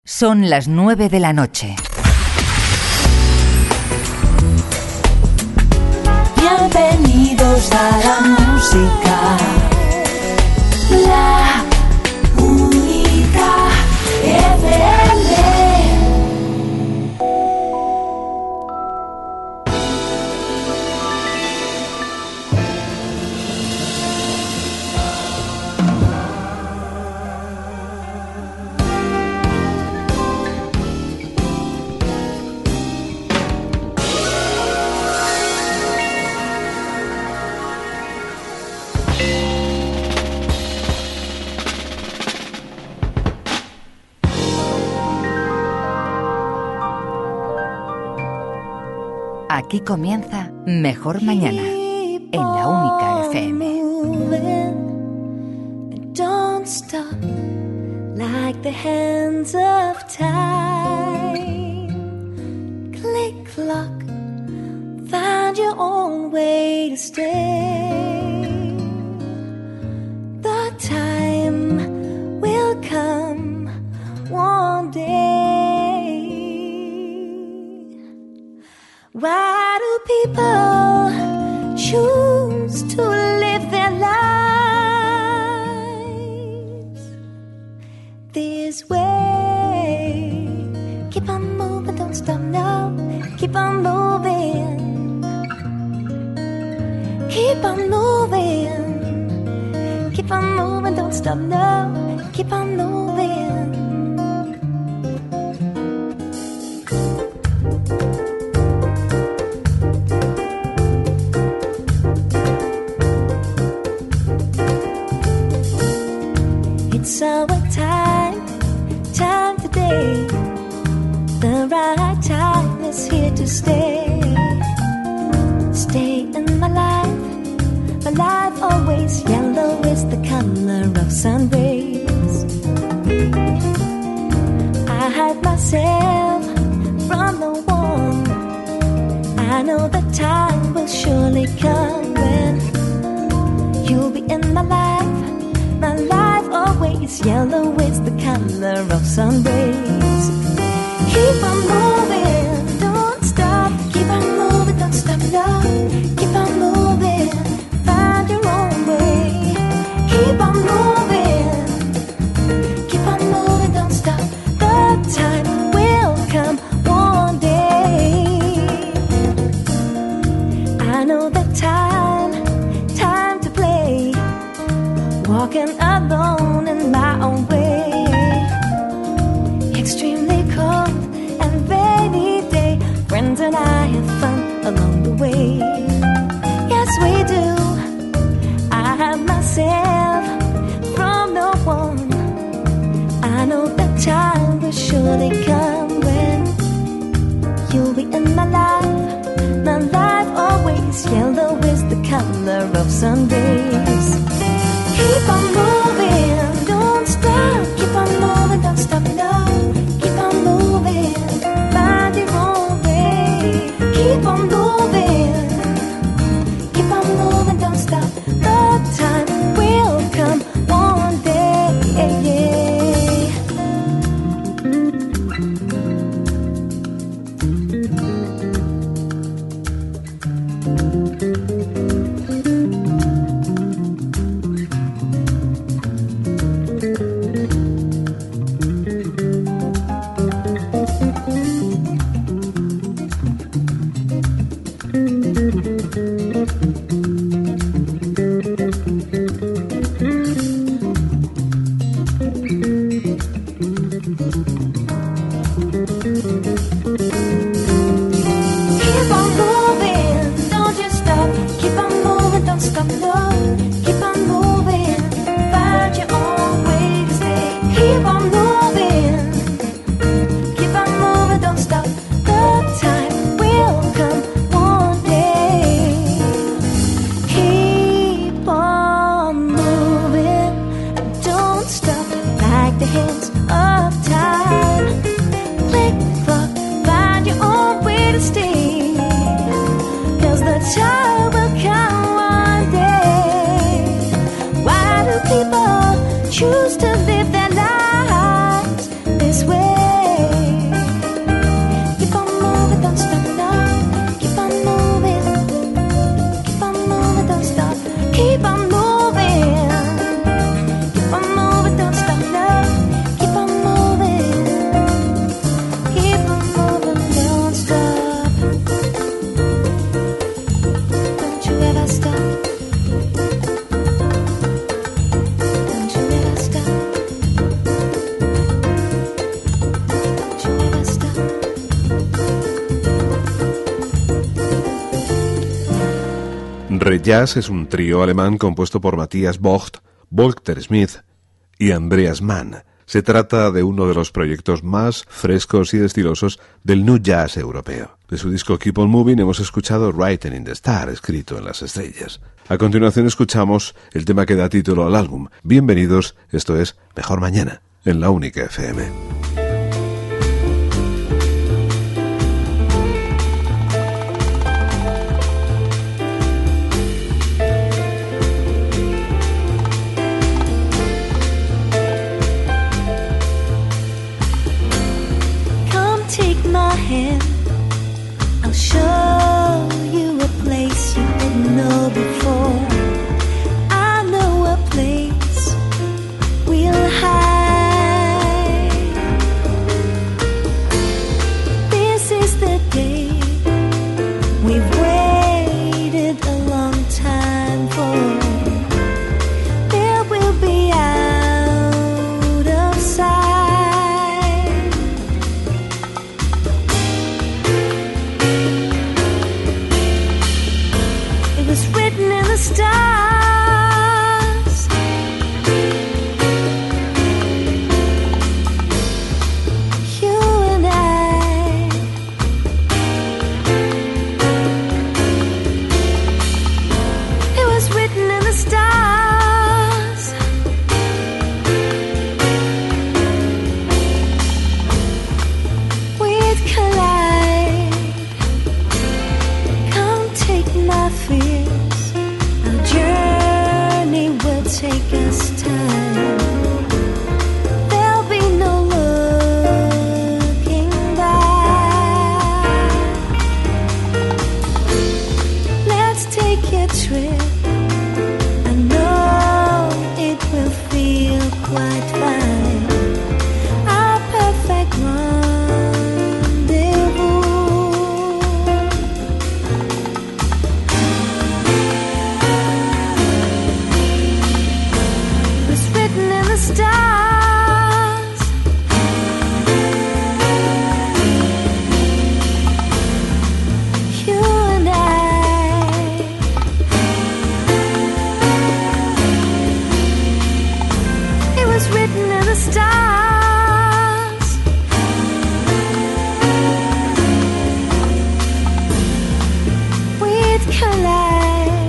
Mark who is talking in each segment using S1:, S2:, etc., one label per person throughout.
S1: Son las 9 de la noche.
S2: Bienvenidos a la música. La única FM.
S1: Aquí comienza Mejor Mañana, en la única FM.
S2: Don't stop like the hands of time. Click clock, find your own way to stay. The time will come one day. Why do people choose to live their lives this way? Keep on moving, don't stop now. Keep on moving. Keep on moving. Keep on moving, don't stop now. Keep on moving. It's our time today. The right time is here to stay. Stay in my life always yellow is the color of sun rays. I hide myself from the warm. I know the time will surely come when you'll be in my life. My life always yellow is the color of sun rays. Keep on moving, don't stop. Keep on moving, don't stop, no. Keep on moving, find your own way. Keep on moving, don't stop. The time will come one day. I know the time to play. Walking alone in my own way. Extremely cold and rainy day. Friends and I have fun along the way. Yes, we do. I have myself from no one. I know the time will surely come when you'll be in my life. My life always yellow is the color of sun rays. Keep on moving, don't stop. Keep on moving, don't stop, no. Keep on moving, find your own way. Keep on moving, don't stop. The time will come one day. child will come one day.
S3: Rejazz es un trío alemán compuesto por Matthias Vogt, Volker Smith y Andreas Mann. Se trata de uno de los proyectos más frescos y estilosos del nu jazz europeo. De su disco Keep on Moving hemos escuchado Written in the Star, escrito en las estrellas. A continuación escuchamos el tema que da título al álbum. Bienvenidos, esto es Mejor Mañana, en La Única FM.
S2: I'll show you a place you didn't know before. I know a place we'll hide. This is the day we've waited a long time for. There will be out of sight. Written in the stars. You and I. It was written in the stars. We'd collide. Come take my fear. Take us time. There'll be no looking back. Let's take a trip. I know it will feel quite fine. Our perfect rendezvous. Stars. You and I. It was written in the stars. We'd collide.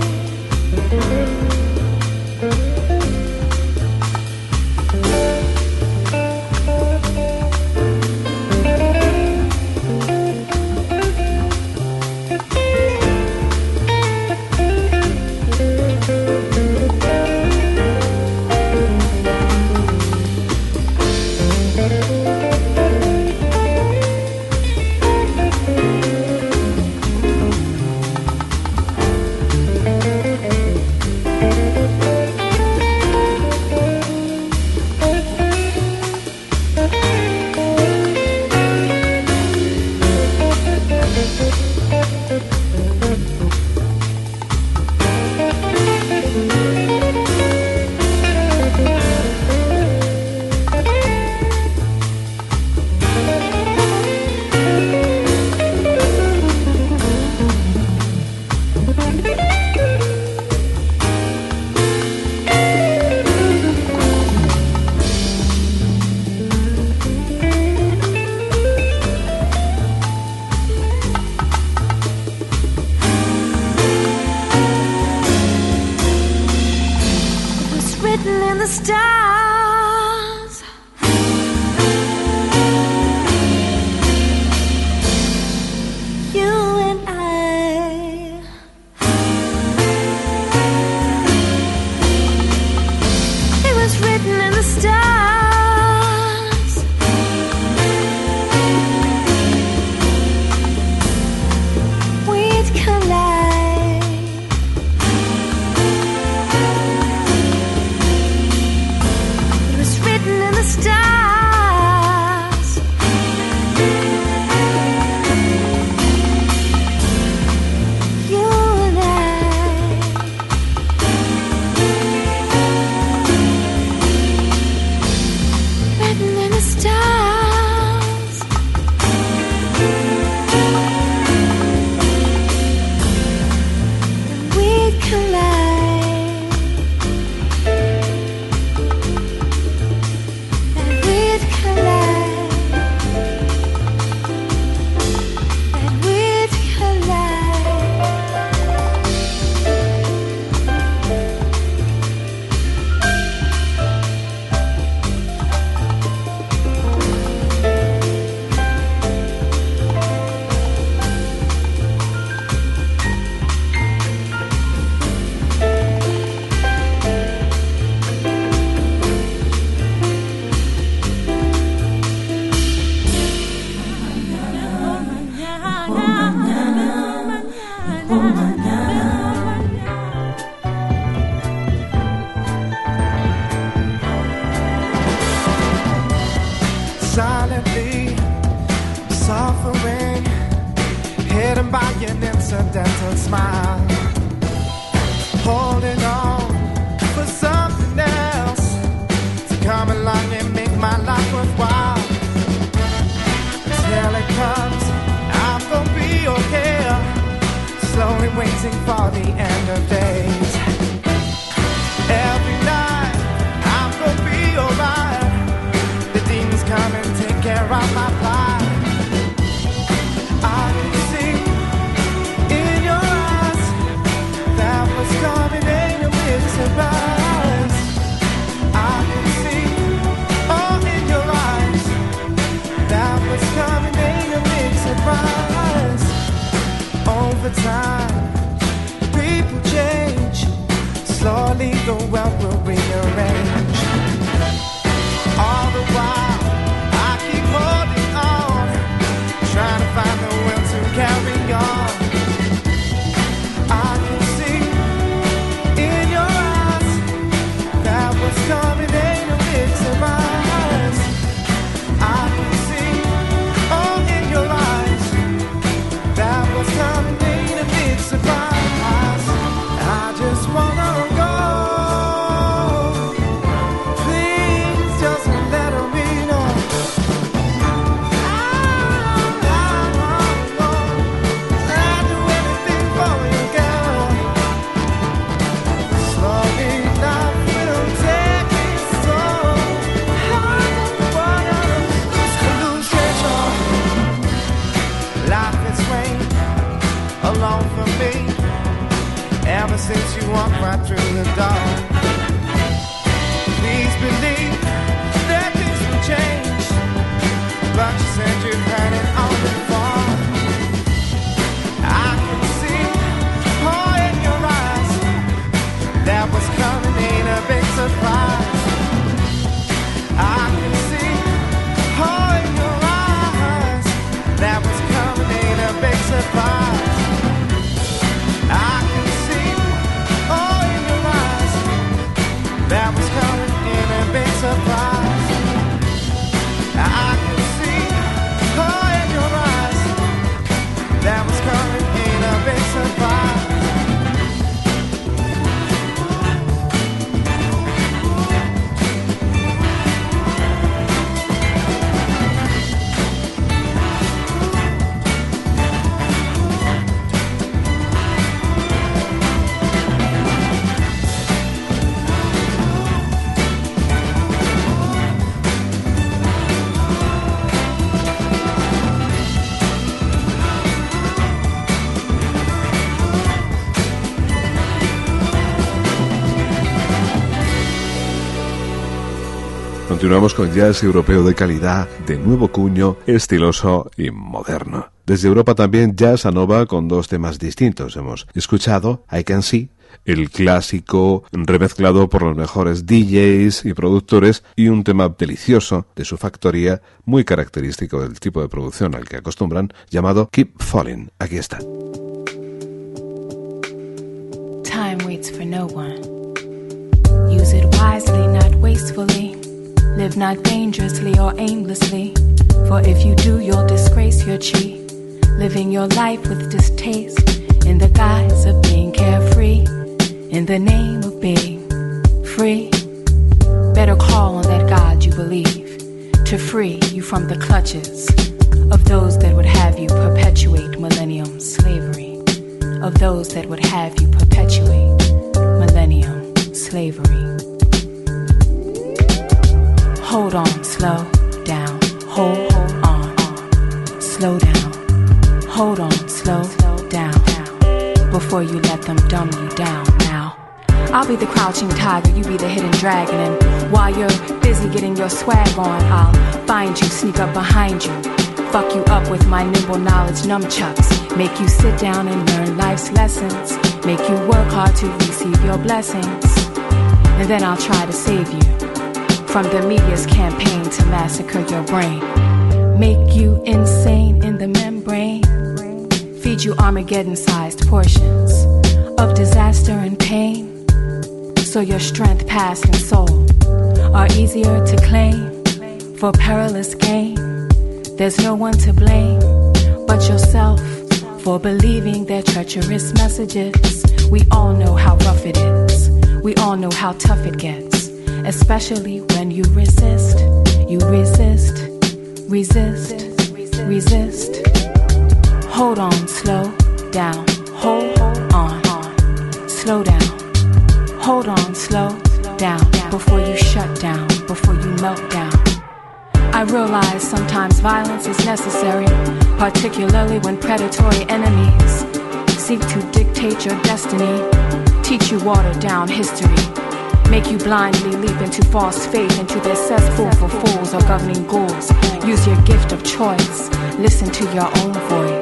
S2: Stars. You and I. It was written in the stars. We'd collide.
S4: silently suffering, hidden by an incidental smile, holding on for something else to come along and make my life worthwhile. Till it comes, I'm gonna be okay, slowly waiting for the end of days. Every night, I'm gonna be alright. The demons come and take care of my plight. I can see in your eyes that what's coming ain't a big surprise. I can see, oh, in your eyes that what's coming ain't a big surprise. Over time, people change. Slowly the world will rearrange. All the while, I keep holding on, trying to find the will to carry on. I can see in your eyes that what's coming ain't a big surprise. I can see, oh, in your eyes that what's coming ain't a big surprise. I just wanna go. Please just let me know. I'd do anything for you, girl. Slowly life will take its toll. I don't wanna lose control. Life is weighing alone for me. Ever since you walked right through the door, please believe that things will change. But you said you've had it all before. I can see, oh, in your eyes that what's coming ain't a big surprise. I can see, oh, in your eyes that what's coming ain't a big surprise. I can see, oh, in your eyes that was coming in a big surprise. I can see, oh, in your eyes that was coming in a big surprise.
S3: Continuamos con jazz europeo de calidad, de nuevo cuño, estiloso y moderno. Desde Europa también jazz a nova con dos temas distintos. Hemos escuchado I Can See, el clásico remezclado por los mejores DJs y productores, y un tema delicioso de su factoría, muy característico del tipo de producción al que acostumbran, llamado Keep Falling. Aquí está.
S5: Time waits for no one. Use it wisely, not wastefully. Live not dangerously or aimlessly, for if you do, you'll disgrace your chi. Living your life with distaste, in the guise of being carefree, in the name of being free. Better call on that God you believe, to free you from the clutches of those that would have you perpetuate millennium slavery, of those that would have you perpetuate millennium slavery. Hold on, slow down, hold on, slow down, hold on, slow down, before you let them dumb you down now. I'll be the crouching tiger, you be the hidden dragon, and while you're busy getting your swag on, I'll find you, sneak up behind you, fuck you up with my nimble knowledge nunchucks, make you sit down and learn life's lessons, make you work hard to receive your blessings, and then I'll try to save you from the media's campaign to massacre your brain, make you insane in the membrane, feed you Armageddon-sized portions of disaster and pain, so your strength, past and soul are easier to claim for perilous gain, There's no one to blame but yourself for believing their treacherous messages. We all know how rough it is. We all know how tough it gets, especially when you resist. You resist, resist, resist. Hold on, slow down. Hold on, slow down. Hold on, slow down before you shut down, before you melt down. I realize sometimes violence is necessary, particularly when predatory enemies seek to dictate your destiny, teach you watered down history, make you blindly leap into false faith, into their cesspool for fools or governing ghouls. Use your gift of choice, listen to your own voice.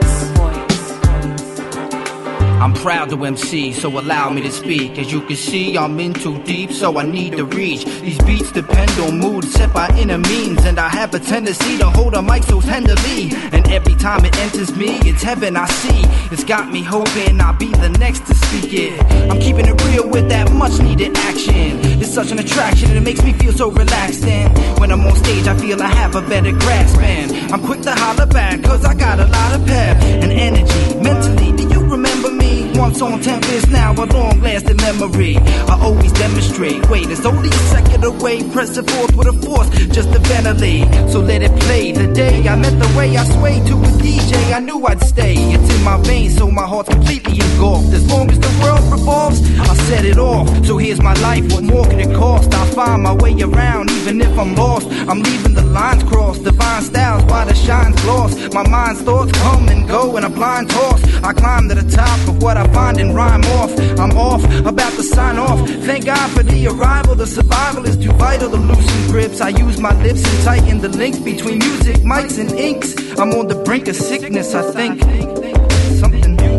S6: I'm proud to MC, so allow me to speak. As you can see, I'm in too deep, so I need to reach. These beats depend on mood set by inner means, and I have a tendency to hold a mic so tenderly. And every time it enters me, it's heaven I see. It's got me hoping I'll be the next to speak it. I'm keeping it real with that much needed action. It's such an attraction and it makes me feel so relaxed. And when I'm on stage, I feel I have a better grasp. And I'm quick to holler back, cause I got a lot of pep and energy. Mentally, do you remember me? Once on Tempest, now a long-lasting memory. I always demonstrate. Wait, it's only a second away. Press it forth with a force, just to ventilate. So let it play. The day I met the way I swayed to a DJ, I knew I'd stay. It's in my veins, so my heart's completely engulfed. As long as the world revolves, I'll set it off. So here's my life, what more can it cost? I'll find my way around, even if I'm lost. I'm leaving the lines crossed. Divine styles, while the shine's gloss. My mind's thoughts come and go in a blind toss. I climb to the top of what I find and rhyme off. I'm off, about to sign off. Thank God for the arrival. The survival is too vital to loosen grips. I use my lips and tighten the links between music, mics, and inks. I'm on the brink of sickness, I think. Something new.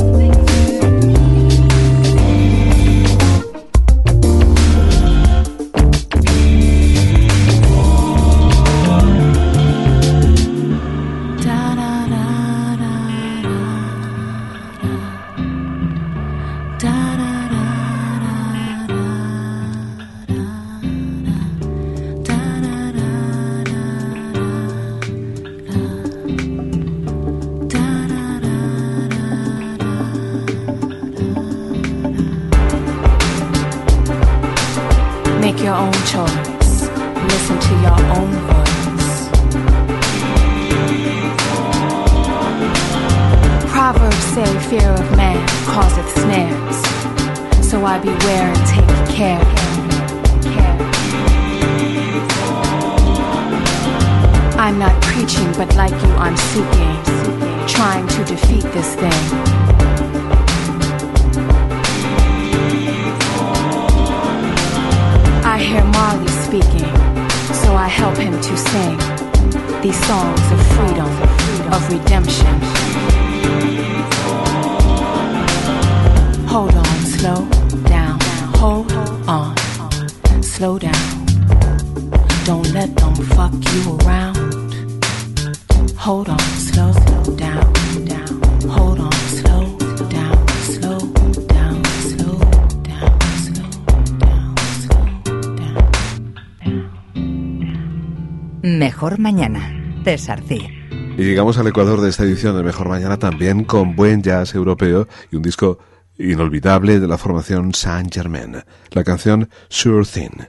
S5: Make your own choice. Listen to your own voice. Proverbs say fear of man causeth snares. So I beware and take care. I'm not preaching, but like you, I'm seeking, trying to defeat this thing. I hear Marley speaking, so I help him to sing these songs of freedom, of redemption. Hold on, slow down, hold on, slow down. Don't let them fuck you around. Hold on, slow down, hold on, slow down, slow down, slow down, slow down, slow down.
S1: Mejor Mañana, de Sarcía.
S3: Y llegamos al ecuador de esta edición de Mejor Mañana también con buen jazz europeo y un disco inolvidable de la formación Saint-Germain, la canción Sure Thing.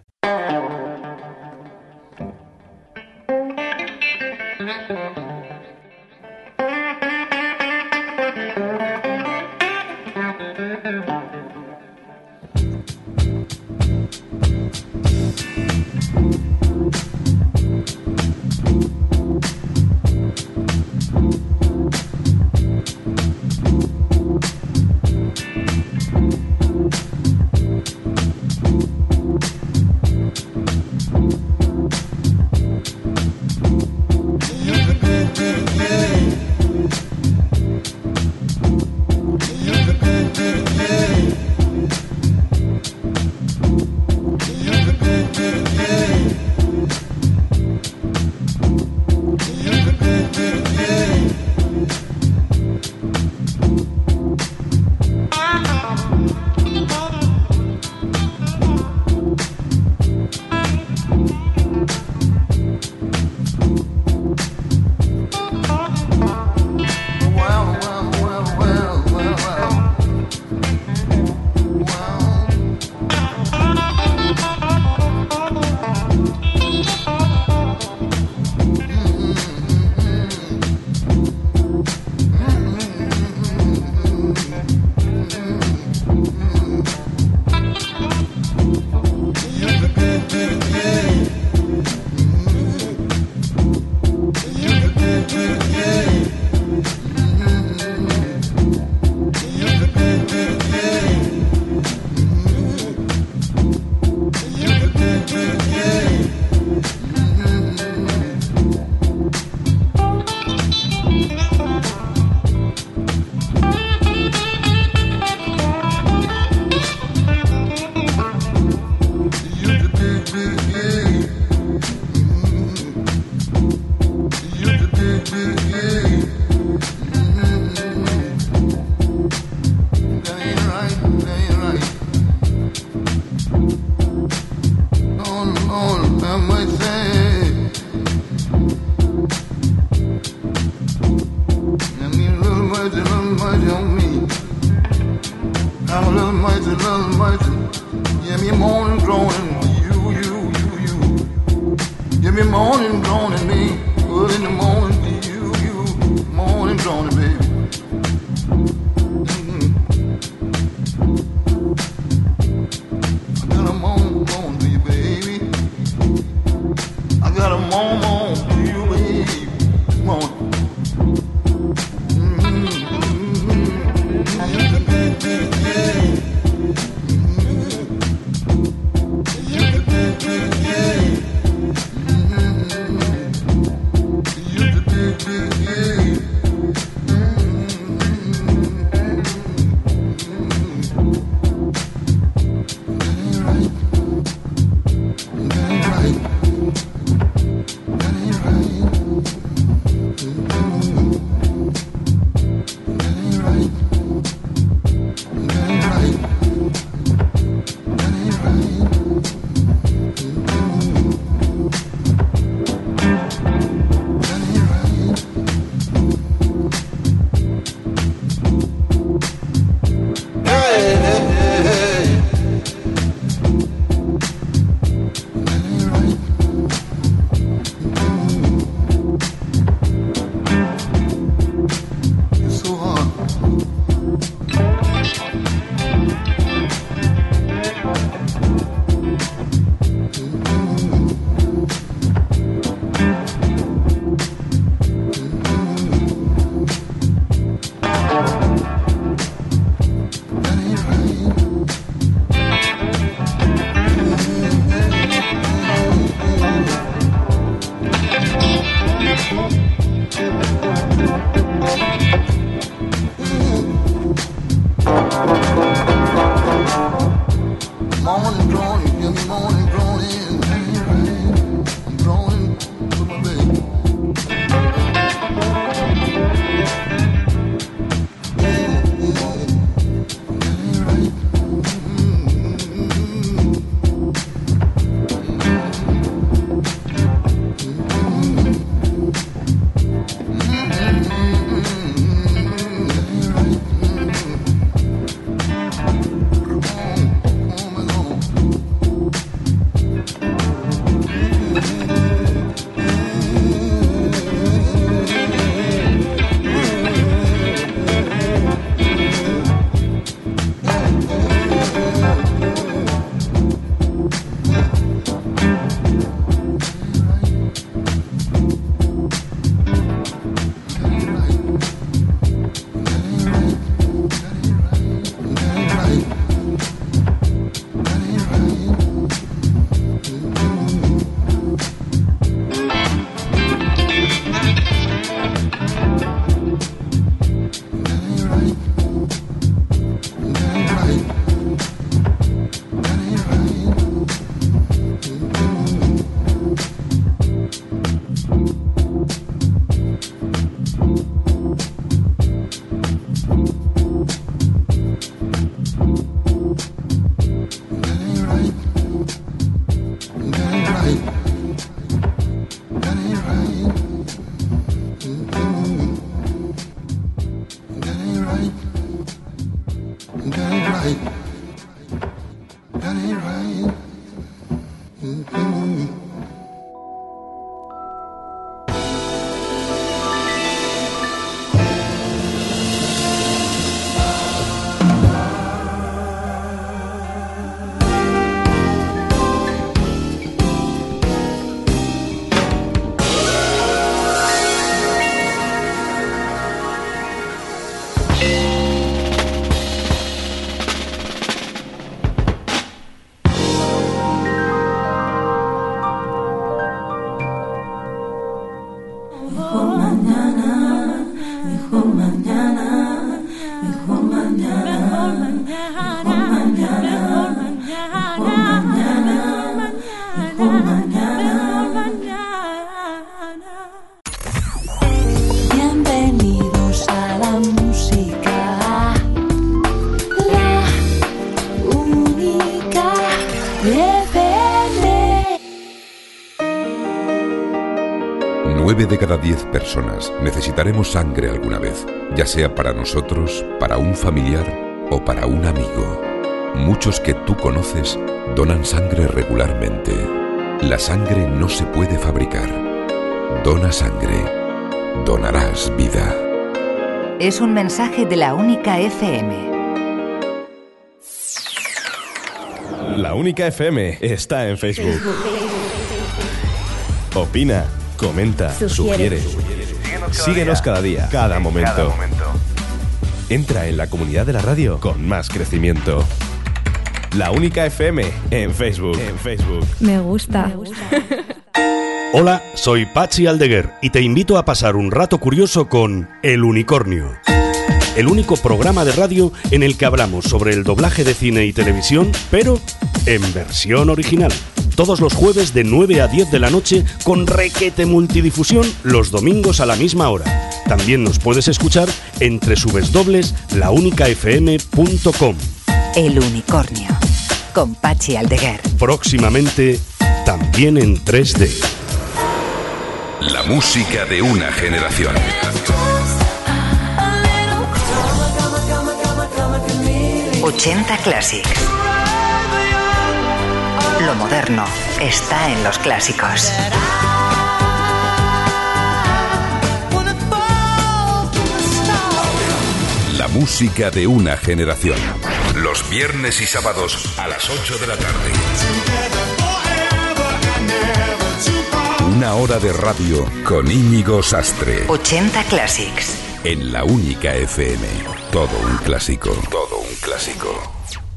S7: mercy, Lord of mercy. Give me moaning, groaning, you. Give me moaning, groaning, me. Early in the morning, you. Moaning, groaning, baby. I got a moan to you, baby. I got a moan to you, baby. Moan.
S2: Bienvenidos a la música, la única FM.
S8: 9 de cada 10 personas necesitaremos sangre alguna vez, ya sea para nosotros, para un familiar o para un amigo. Muchos que tú conoces donan sangre regularmente. La sangre no se puede fabricar. Dona sangre. Donarás vida.
S1: Es un mensaje de La Única FM.
S9: La Única FM está en Facebook. Opina, comenta, sugiere. Síguenos cada día, cada momento. Entra en la comunidad de la radio con más crecimiento. La Única FM en Facebook.
S10: Me gusta.
S11: Hola, soy Patxi Aldeguer y te invito a pasar un rato curioso con El Unicornio. El único programa de radio en el que hablamos sobre el doblaje de cine y televisión, pero en versión original. Todos los jueves de 9 a 10 de la noche con requete multidifusión los domingos a la misma hora. También nos puedes escuchar en www.launicafm.com.
S1: El Unicornio, con Patxi Aldeguer.
S11: Próximamente, también en 3D.
S8: La música de una generación.
S1: 80 Classics. Lo moderno está en los clásicos.
S8: La música de una generación. Los viernes y sábados a las 8 de la tarde. Una hora de radio con Íñigo Sastre.
S1: 80 Classics.
S8: En La Única FM. Todo un clásico. Todo un clásico.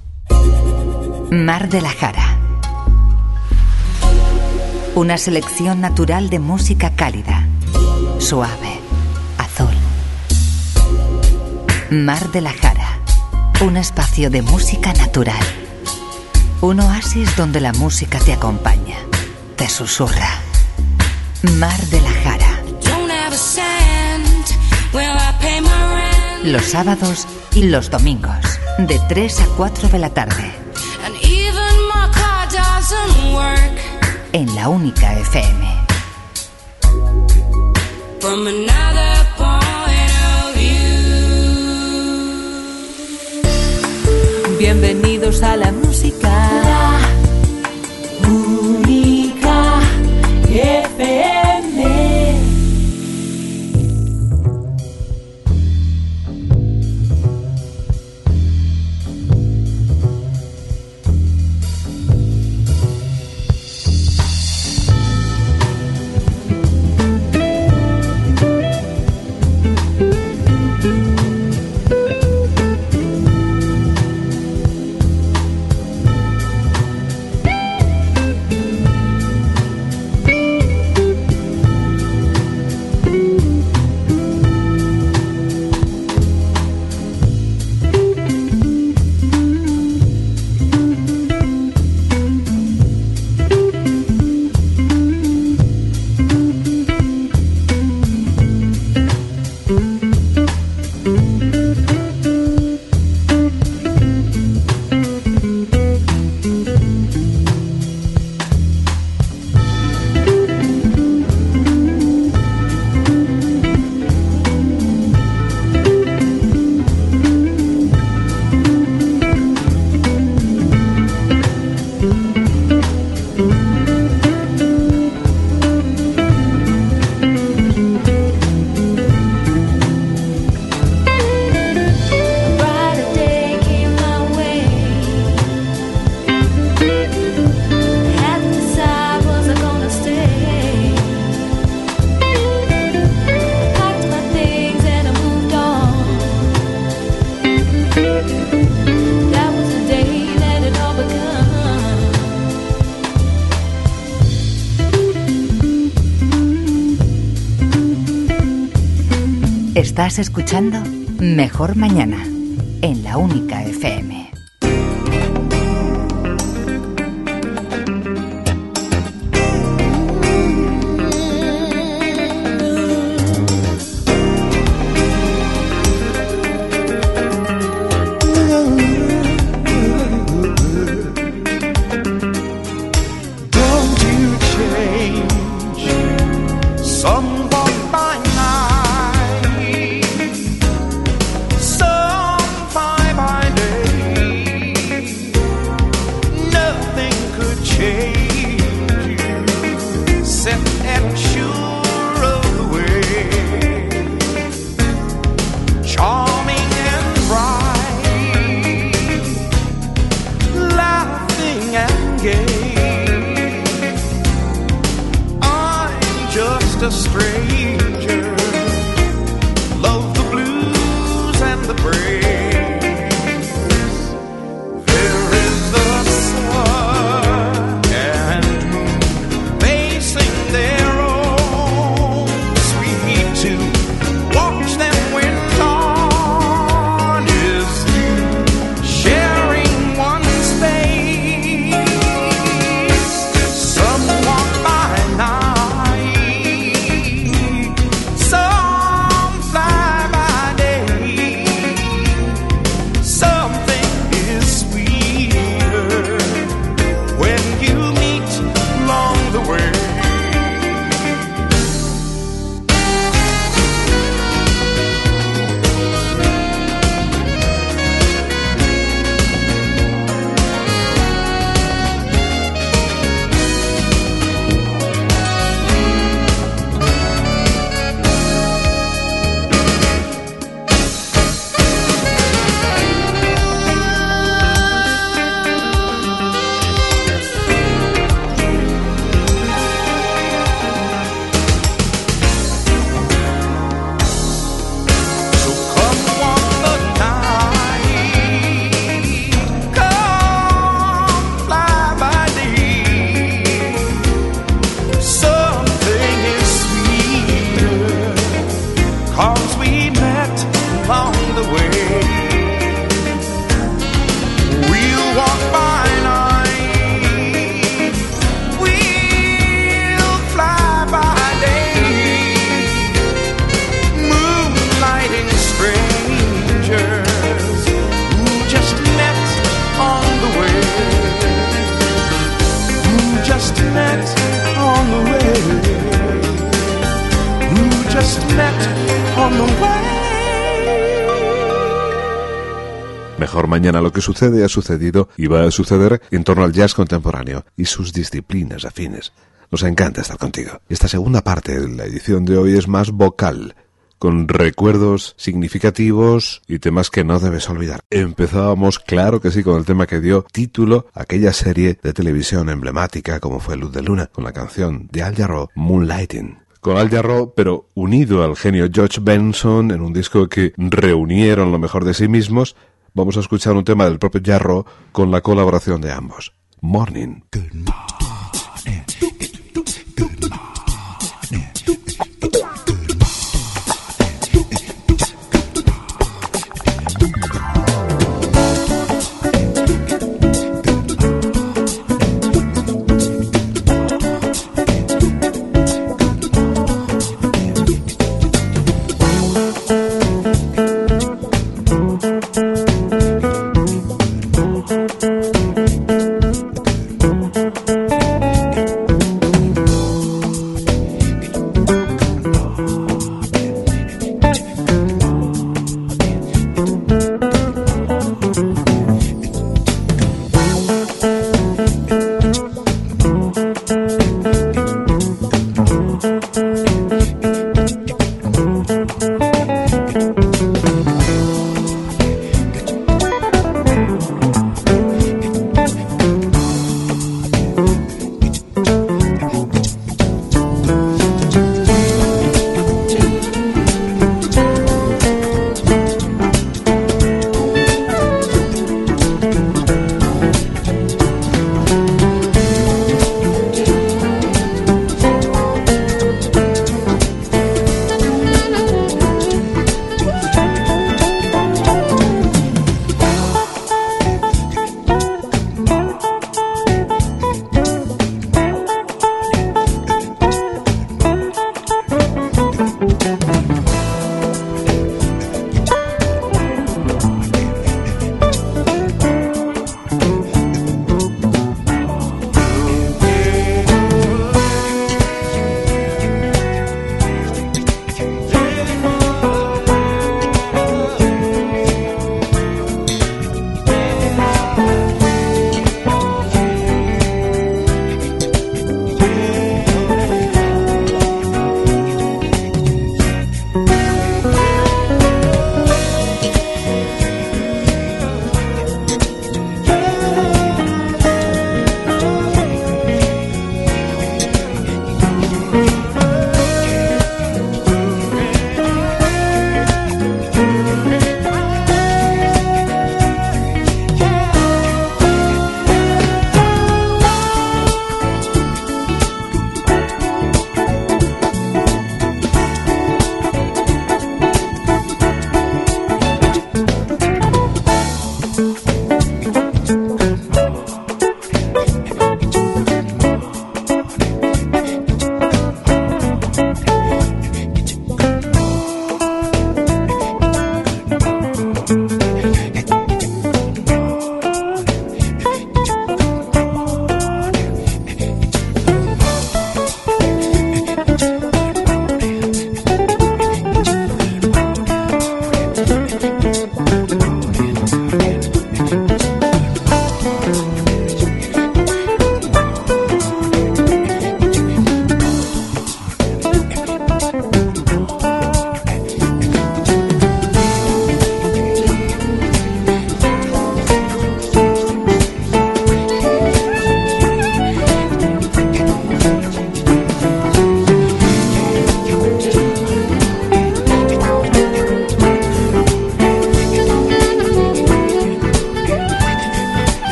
S1: Mar de la Jara. Una selección natural de música cálida, suave, azul. Mar de la Jara. Un espacio de música natural. Un oasis donde la música te acompaña, te susurra. Mar de la Jara. Los sábados y los domingos, de 3 a 4 de la tarde. En La Única FM.
S2: Bienvenidos a la música. La Única FM.
S1: Estás escuchando Mejor Mañana en La Única FM.
S4: Some fine day. we met along the way. We'll walk by night, we'll fly by day, moonlighting strangers who just met on the way, who just met on the way, who just met on the way.
S3: Mejor mañana. Lo que sucede ha sucedido y va a suceder en torno al jazz contemporáneo y sus disciplinas afines. Nos encanta estar contigo. Esta segunda parte de la edición de hoy es más vocal, con recuerdos significativos y temas que no debes olvidar. Empezábamos, claro que sí, con el tema que dio título a aquella serie de televisión emblemática como fue Luz de Luna, con la canción de Al Jarreau, Moonlighting. Con Al Jarreau, pero unido al genio George Benson en un disco que reunieron lo mejor de sí mismos. Vamos a escuchar un tema del propio Jarreau con la colaboración de ambos. Morning.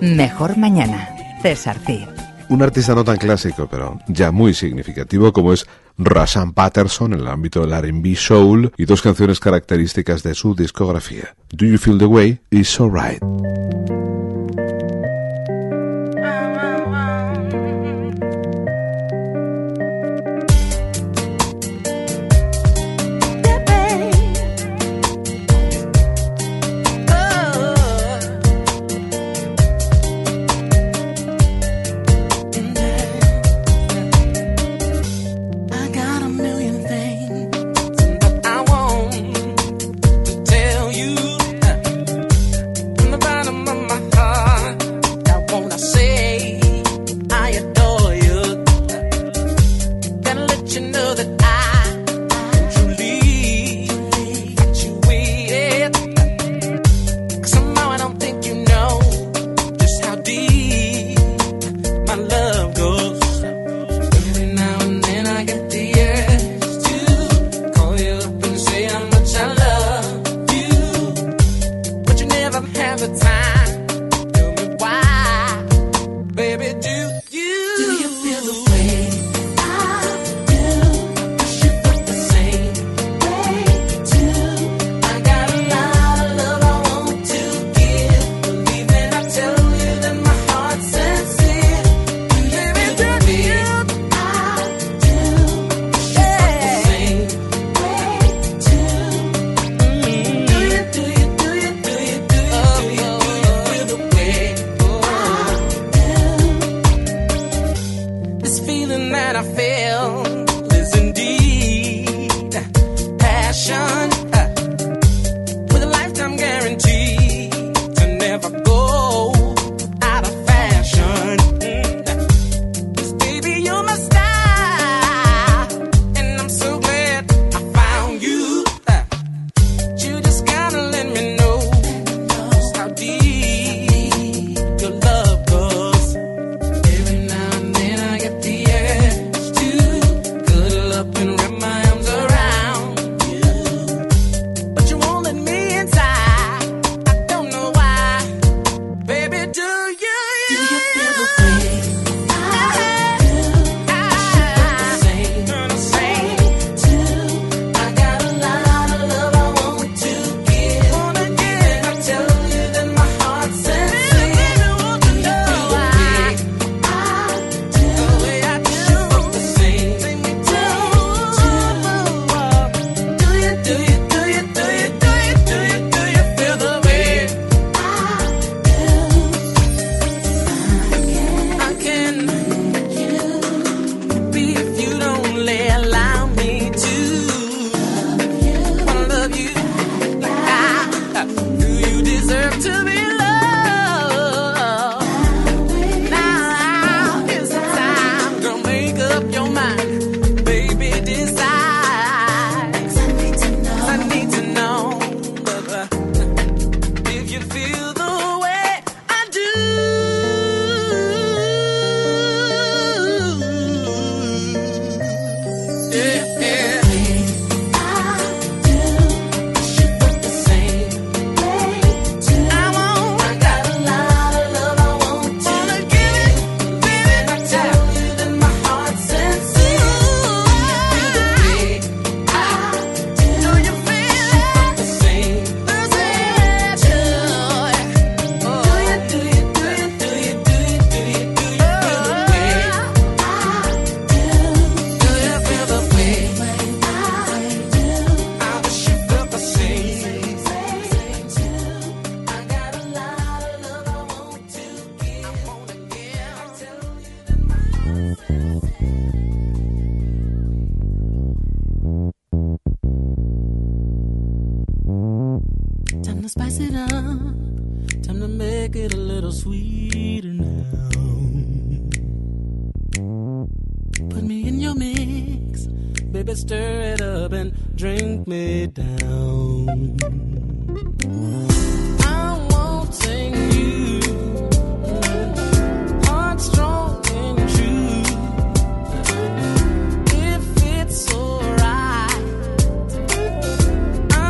S1: Mejor mañana. César Cid.
S3: Un artista no tan clásico, pero ya muy significativo, como es Rahsaan Patterson en el ámbito del R&B soul, y dos canciones características de su discografía, Do You Feel the Way y So Right.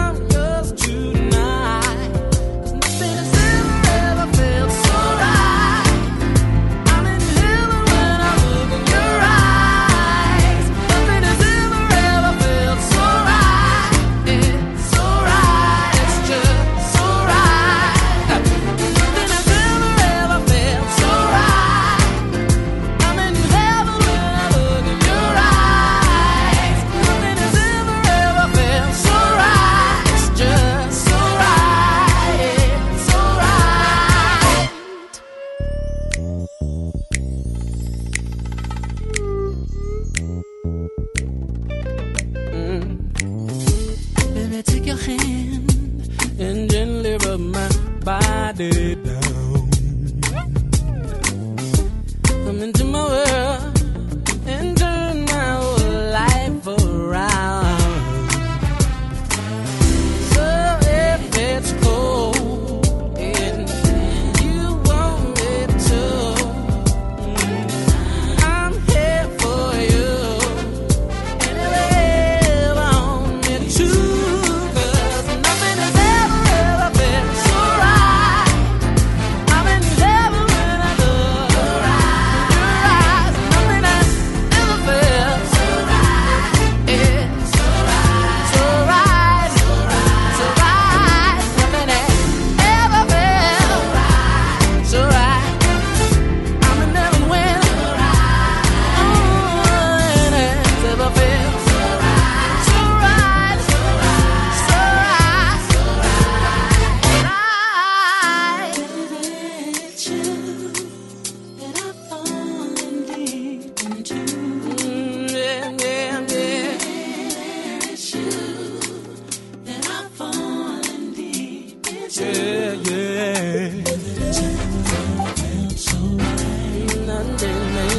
S12: Felt so right.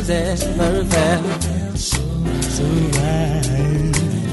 S12: said very fair. So right.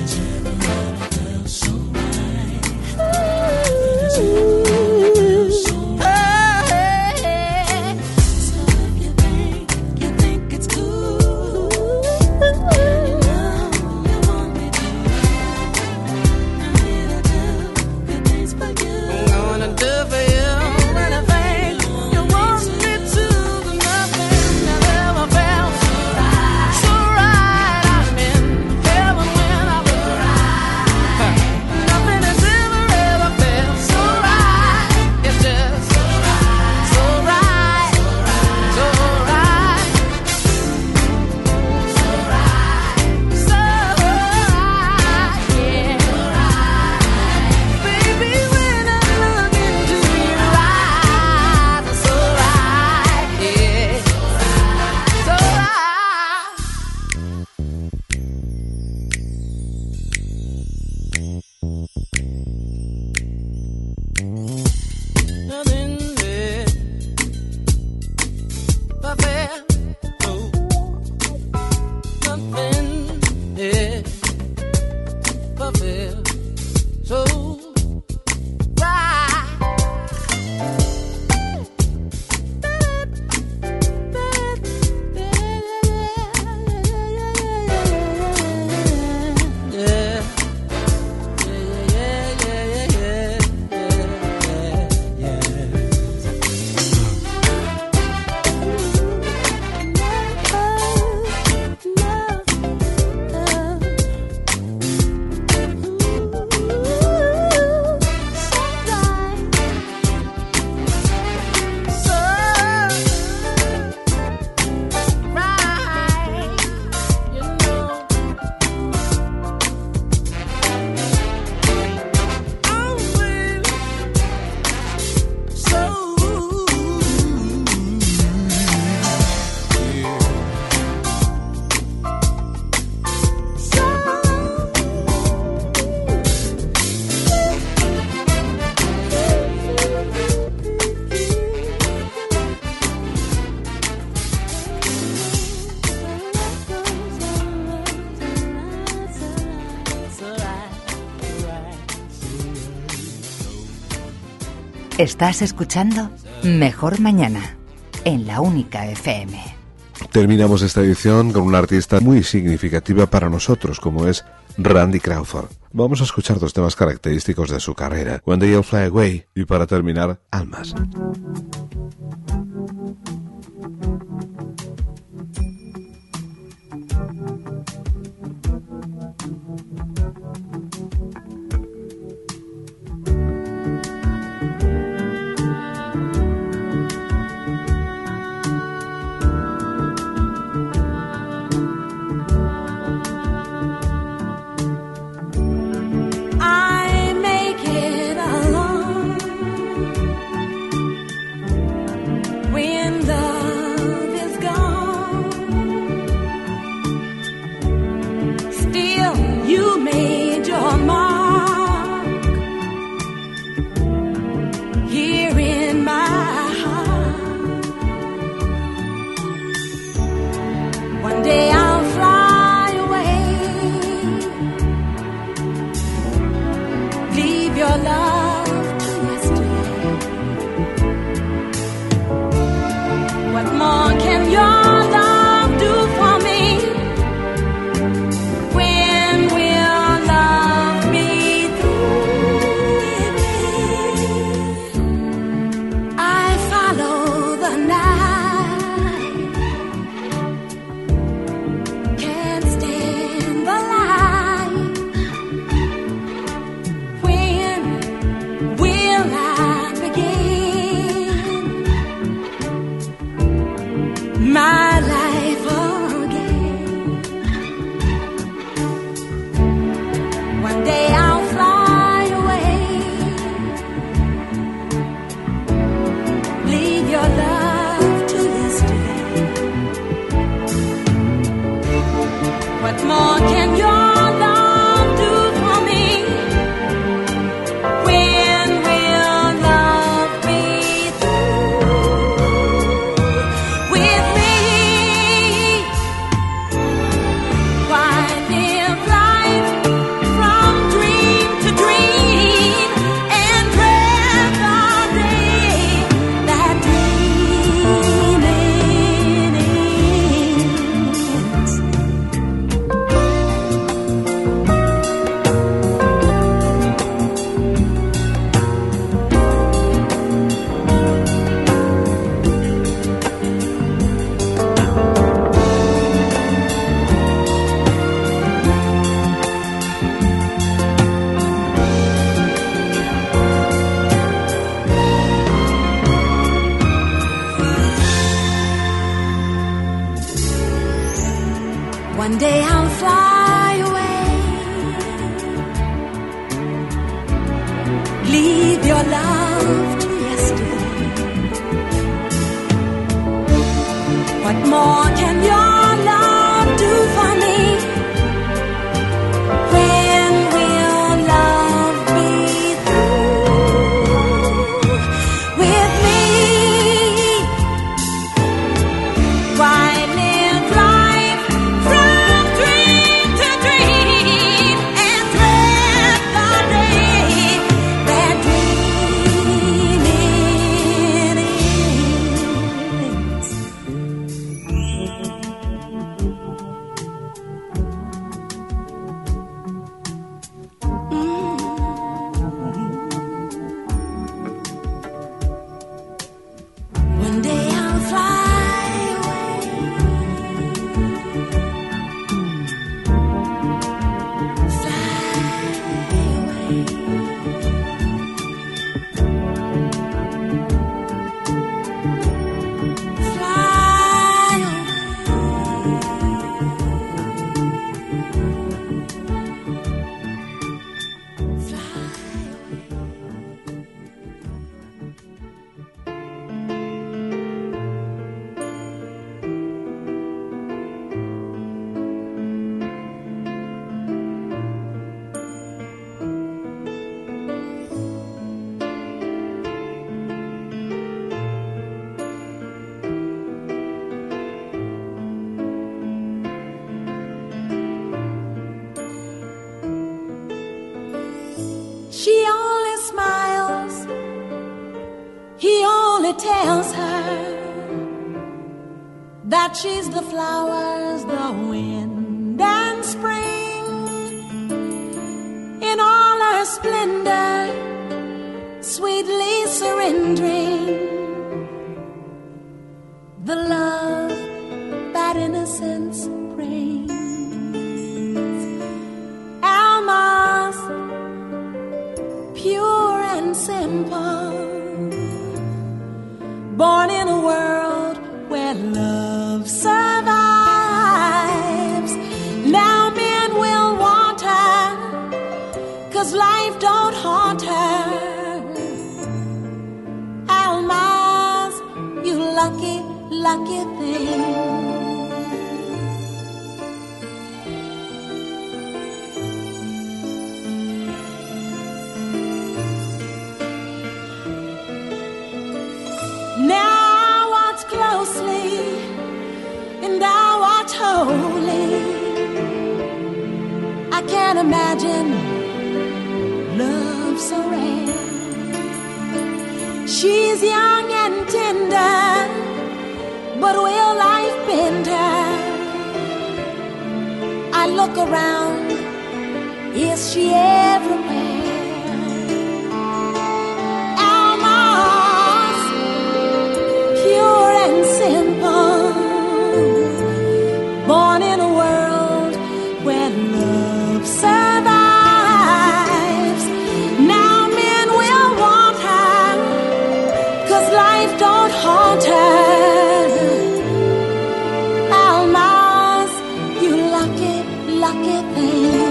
S1: Estás escuchando Mejor Mañana, en La Única FM.
S3: Terminamos esta edición con una artista muy significativa para nosotros, como es Randy Crawford. Vamos a escuchar dos temas característicos de su carrera, When They All Fly Away y, para terminar, Almas.
S2: With me One day I'll fly away, leave your love to yesterday. What more can your love do for me? When will love be through with me? Why live life from dream to dream and dread the day that dreaming ends? One day I'll fly away, fly She only smiles, he only tells her that she's the flowers, the wind and spring. In all her splendor, sweetly surrendering the love that innocence brings. Alma's pure and simple, born in a world where love survives. Now men will want her, 'cause life don't haunt her. Almaz, you lucky, lucky thing. Now I watch closely and I watch wholly. I can't imagine love so rare. She's young and tender, but will life bend her? I look around, is she everywhere? Simple, born in a world where love survives. Now men will want her, 'cause life don't haunt her. Almaz, you lucky, lucky thing.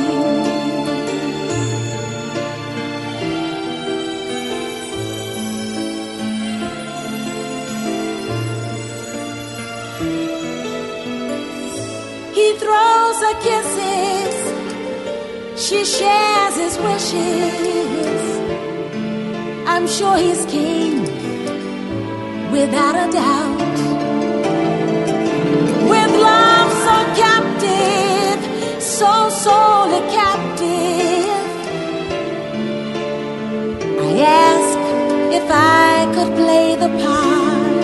S2: He throws her kisses, she shares his wishes. I'm sure he's king, without a doubt. With love so captive, so sorely captive, I ask if I could play the part.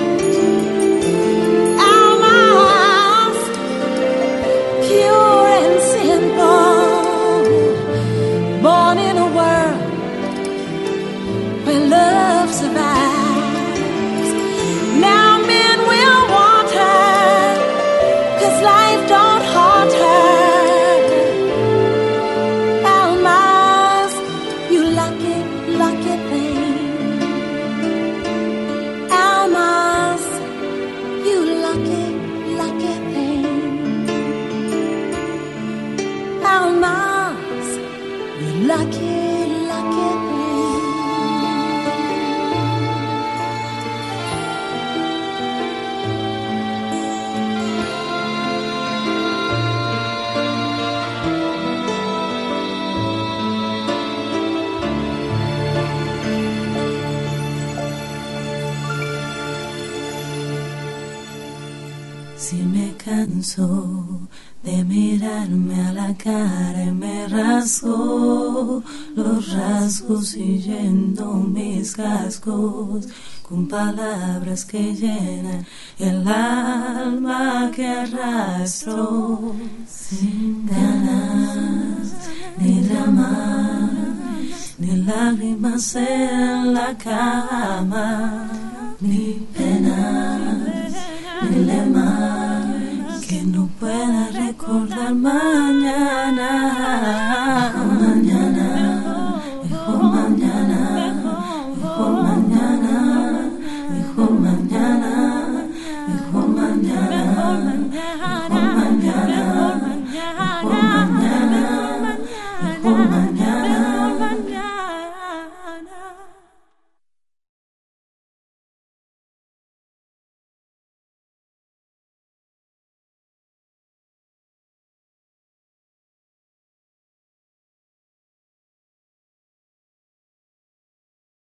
S2: Pure and simple, born in a world where love survives. Now men will want her, 'cause life don't haunt her. Almaz, you lucky, lucky thing. Almaz, you lucky, lucky thing.
S12: Si me canso de mirarme a la cara y me rasgo los rasgos siguiendo mis cascos con palabras que llenan el alma que arrastro sin ganas ni drama ni lágrimas en la cama ni penas ni lema que no pueda recordar mañana. Mañana, mejor mañana, mejor mañana, mejor mañana, mejor mañana, mejor mañana.